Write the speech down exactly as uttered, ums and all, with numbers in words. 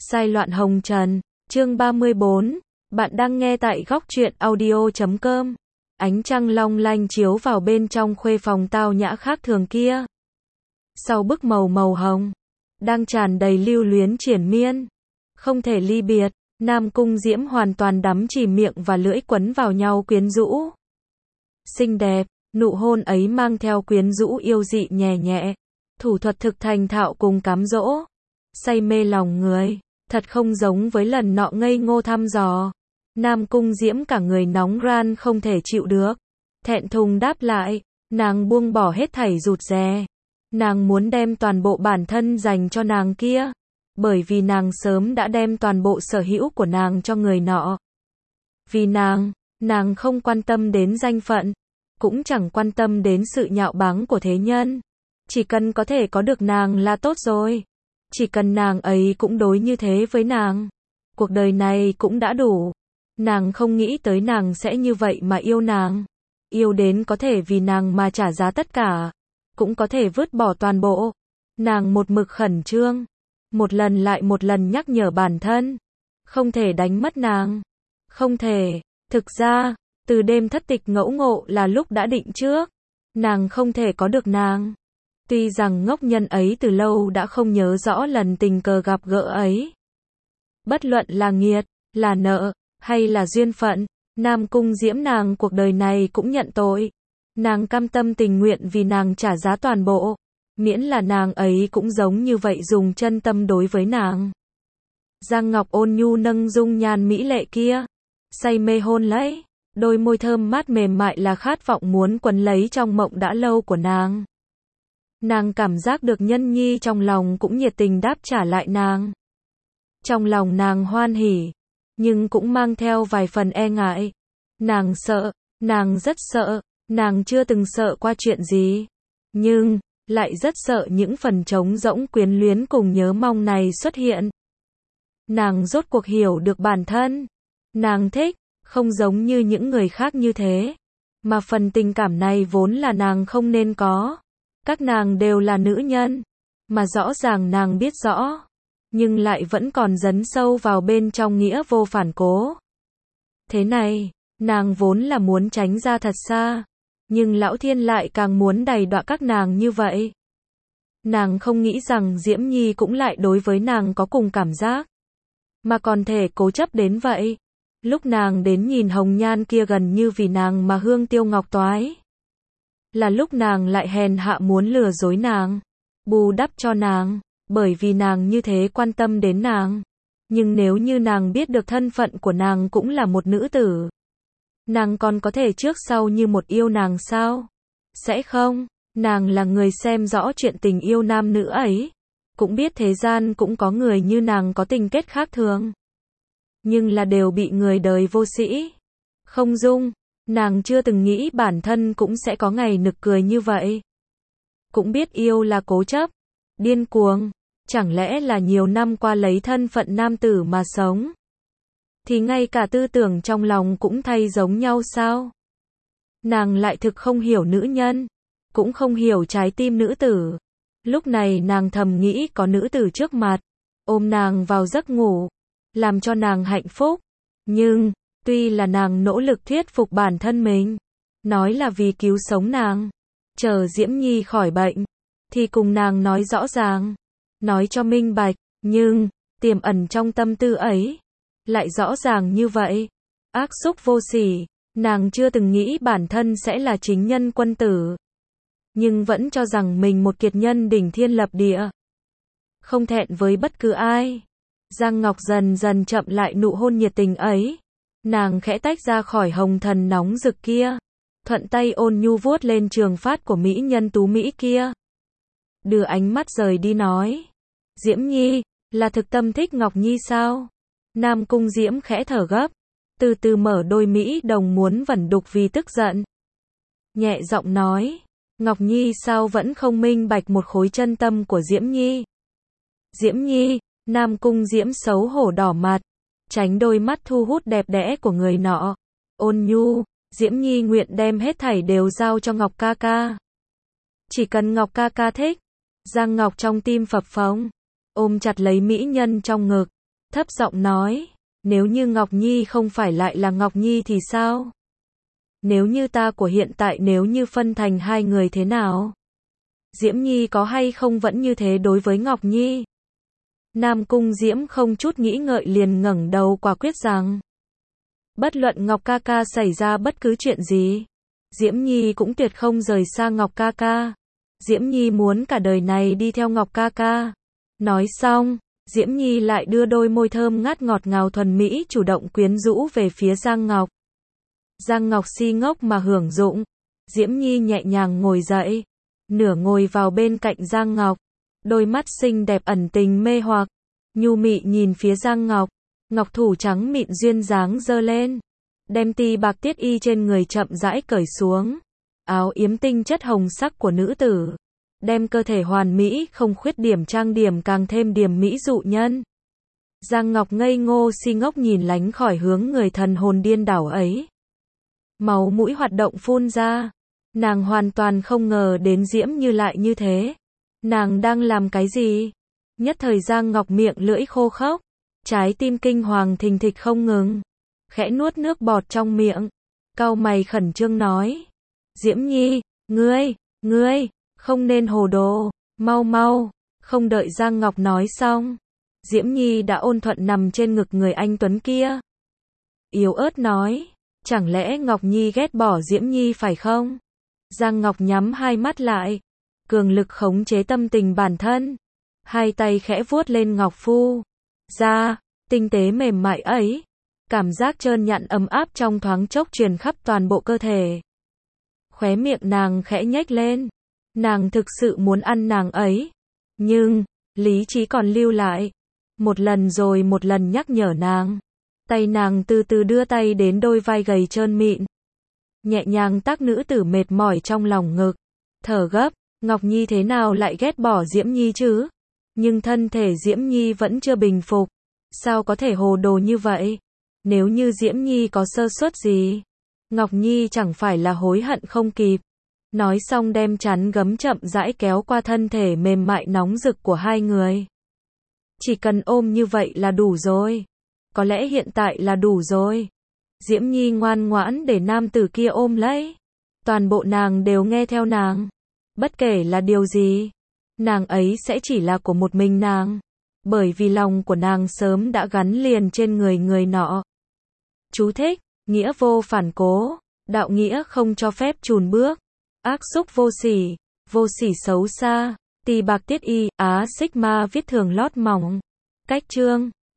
Sai loạn hồng trần, chương ba mươi bốn, bạn đang nghe tại góc truyện audio chấm com. Ánh trăng long lanh chiếu vào bên trong khuê phòng tao nhã khác thường kia. Sau bức màu màu hồng, đang tràn đầy lưu luyến triển miên. Không thể ly biệt, Nam Cung Diễm hoàn toàn đắm chìm miệng và lưỡi quấn vào nhau quyến rũ. Xinh đẹp, nụ hôn ấy mang theo quyến rũ yêu dị nhẹ nhẹ. Thủ thuật thực thành thạo cùng cám dỗ. Say mê lòng người, thật không giống với lần nọ ngây ngô thăm dò. Nam Cung Diễm cả người nóng ran không thể chịu được. Thẹn thùng đáp lại, nàng buông bỏ hết thảy rụt rè. Nàng muốn đem toàn bộ bản thân dành cho nàng kia. Bởi vì nàng sớm đã đem toàn bộ sở hữu của nàng cho người nọ. Vì nàng, nàng không quan tâm đến danh phận, cũng chẳng quan tâm đến sự nhạo báng của thế nhân. Chỉ cần có thể có được nàng là tốt rồi. Chỉ cần nàng ấy cũng đối như thế với nàng. Cuộc đời này cũng đã đủ. Nàng không nghĩ tới nàng sẽ như vậy mà yêu nàng. Yêu đến có thể vì nàng mà trả giá tất cả. Cũng có thể vứt bỏ toàn bộ. Nàng một mực khẩn trương. Một lần lại một lần nhắc nhở bản thân. Không thể đánh mất nàng. Không thể. Thực ra, từ đêm thất tịch ngẫu ngộ là lúc đã định trước. Nàng không thể có được nàng. Tuy rằng ngốc nhân ấy từ lâu đã không nhớ rõ lần tình cờ gặp gỡ ấy. Bất luận là nghiệt, là nợ, hay là duyên phận, Nam Cung Diễm nàng cuộc đời này cũng nhận tội. Nàng cam tâm tình nguyện vì nàng trả giá toàn bộ. Miễn là nàng ấy cũng giống như vậy dùng chân tâm đối với nàng. Giang Ngọc ôn nhu nâng dung nhan mỹ lệ kia. Say mê hôn lấy. Đôi môi thơm mát mềm mại là khát vọng muốn quấn lấy trong mộng đã lâu của nàng. Nàng cảm giác được nhân nhi trong lòng cũng nhiệt tình đáp trả lại nàng. Trong lòng nàng hoan hỉ, nhưng cũng mang theo vài phần e ngại. Nàng sợ, nàng rất sợ, nàng chưa từng sợ qua chuyện gì. Nhưng, lại rất sợ những phần trống rỗng quyến luyến cùng nhớ mong này xuất hiện. Nàng rốt cuộc hiểu được bản thân. Nàng thích, không giống như những người khác như thế. Mà phần tình cảm này vốn là nàng không nên có. Các nàng đều là nữ nhân, mà rõ ràng nàng biết rõ, nhưng lại vẫn còn dấn sâu vào bên trong nghĩa vô phản cố. Thế này, nàng vốn là muốn tránh ra thật xa, nhưng lão thiên lại càng muốn đày đọa các nàng như vậy. Nàng không nghĩ rằng Diễm Nhi cũng lại đối với nàng có cùng cảm giác, mà còn thể cố chấp đến vậy. Lúc nàng đến nhìn hồng nhan kia gần như vì nàng mà hương tiêu ngọc toái. Là lúc nàng lại hèn hạ muốn lừa dối nàng, bù đắp cho nàng, bởi vì nàng như thế quan tâm đến nàng. Nhưng nếu như nàng biết được thân phận của nàng cũng là một nữ tử, nàng còn có thể trước sau như một yêu nàng sao? Sẽ không, nàng là người xem rõ chuyện tình yêu nam nữ ấy, cũng biết thế gian cũng có người như nàng có tình kết khác thường. Nhưng là đều bị người đời vô sĩ, không dung. Nàng chưa từng nghĩ bản thân cũng sẽ có ngày nực cười như vậy. Cũng biết yêu là cố chấp, điên cuồng, chẳng lẽ là nhiều năm qua lấy thân phận nam tử mà sống. Thì ngay cả tư tưởng trong lòng cũng thay giống nhau sao? Nàng lại thực không hiểu nữ nhân, cũng không hiểu trái tim nữ tử. Lúc này nàng thầm nghĩ có nữ tử trước mặt, ôm nàng vào giấc ngủ, làm cho nàng hạnh phúc. Nhưng, tuy là nàng nỗ lực thuyết phục bản thân mình, nói là vì cứu sống nàng, chờ Diễm Nhi khỏi bệnh, thì cùng nàng nói rõ ràng, nói cho minh bạch, nhưng, tiềm ẩn trong tâm tư ấy, lại rõ ràng như vậy. Ác xúc vô sỉ, nàng chưa từng nghĩ bản thân sẽ là chính nhân quân tử, nhưng vẫn cho rằng mình một kiệt nhân đỉnh thiên lập địa, không thẹn với bất cứ ai. Giang Ngọc dần dần chậm lại nụ hôn nhiệt tình ấy. Nàng khẽ tách ra khỏi hồng thần nóng rực kia, thuận tay ôn nhu vuốt lên trường phát của mỹ nhân tú mỹ kia. Đưa ánh mắt rời đi nói, Diễm Nhi, là thực tâm thích Ngọc Nhi sao? Nam Cung Diễm khẽ thở gấp, từ từ mở đôi mỹ đồng muốn vẩn đục vì tức giận. Nhẹ giọng nói, Ngọc Nhi sao vẫn không minh bạch một khối chân tâm của Diễm Nhi? Diễm Nhi, Nam Cung Diễm xấu hổ đỏ mặt, tránh đôi mắt thu hút đẹp đẽ của người nọ. Ôn nhu, Diễm Nhi nguyện đem hết thảy đều giao cho Ngọc ca ca. Chỉ cần Ngọc ca ca thích. Giang Ngọc trong tim phập phồng, ôm chặt lấy mỹ nhân trong ngực, thấp giọng nói, nếu như Ngọc Nhi không phải lại là Ngọc Nhi thì sao? Nếu như ta của hiện tại nếu như phân thành hai người thế nào? Diễm Nhi có hay không vẫn như thế đối với Ngọc Nhi? Nam Cung Diễm không chút nghĩ ngợi liền ngẩng đầu quả quyết rằng, bất luận Ngọc ca ca xảy ra bất cứ chuyện gì, Diễm Nhi cũng tuyệt không rời xa Ngọc ca ca. Diễm Nhi muốn cả đời này đi theo Ngọc ca ca. Nói xong, Diễm Nhi lại đưa đôi môi thơm ngát ngọt ngào thuần mỹ chủ động quyến rũ về phía Giang Ngọc. Giang Ngọc si ngốc mà hưởng dụng. Diễm Nhi nhẹ nhàng ngồi dậy, nửa ngồi vào bên cạnh Giang Ngọc, đôi mắt xinh đẹp ẩn tình mê hoặc, nhu mị nhìn phía Giang Ngọc, ngọc thủ trắng mịn duyên dáng giơ lên, đem ti bạc tiết y trên người chậm rãi cởi xuống, áo yếm tinh chất hồng sắc của nữ tử, đem cơ thể hoàn mỹ không khuyết điểm trang điểm càng thêm điểm mỹ dụ nhân. Giang Ngọc ngây ngô si ngốc nhìn lánh khỏi hướng người thần hồn điên đảo ấy. Máu mũi hoạt động phun ra. Nàng hoàn toàn không ngờ đến Diễm Như lại như thế. Nàng đang làm cái gì? Nhất thời Giang Ngọc miệng lưỡi khô khốc, trái tim kinh hoàng thình thịch không ngừng, khẽ nuốt nước bọt trong miệng, cau mày khẩn trương nói, Diễm Nhi, ngươi, ngươi, không nên hồ đồ, mau mau. Không đợi Giang Ngọc nói xong, Diễm Nhi đã ôn thuận nằm trên ngực người anh tuấn kia. Yếu ớt nói, chẳng lẽ Ngọc Nhi ghét bỏ Diễm Nhi phải không? Giang Ngọc nhắm hai mắt lại, cường lực khống chế tâm tình bản thân, hai tay khẽ vuốt lên Ngọc Phu. Da, tinh tế mềm mại ấy, cảm giác trơn nhẵn ấm áp trong thoáng chốc truyền khắp toàn bộ cơ thể. Khóe miệng nàng khẽ nhếch lên, nàng thực sự muốn ăn nàng ấy, nhưng, lý trí còn lưu lại, một lần rồi một lần nhắc nhở nàng. Tay nàng từ từ đưa tay đến đôi vai gầy trơn mịn, nhẹ nhàng tác nữ tử mệt mỏi trong lòng ngực, thở gấp, Ngọc Nhi thế nào lại ghét bỏ Diễm Nhi chứ? Nhưng thân thể Diễm Nhi vẫn chưa bình phục, sao có thể hồ đồ như vậy? Nếu như Diễm Nhi có sơ suất gì, Ngọc Nhi chẳng phải là hối hận không kịp. Nói xong đem chắn gấm chậm rãi kéo qua thân thể mềm mại nóng rực của hai người. Chỉ cần ôm như vậy là đủ rồi. Có lẽ hiện tại là đủ rồi. Diễm Nhi ngoan ngoãn để nam tử kia ôm lấy. Toàn bộ nàng đều nghe theo nàng. Bất kể là điều gì, nàng ấy sẽ chỉ là của một mình nàng. Bởi vì lòng của nàng sớm đã gắn liền trên người người nọ. Chú thích, nghĩa vô phản cố, đạo nghĩa không cho phép chùn bước, ác xúc vô sỉ, vô sỉ xấu xa, tỳ bạc tiết y, á sigma viết thường lót mỏng. Cách chương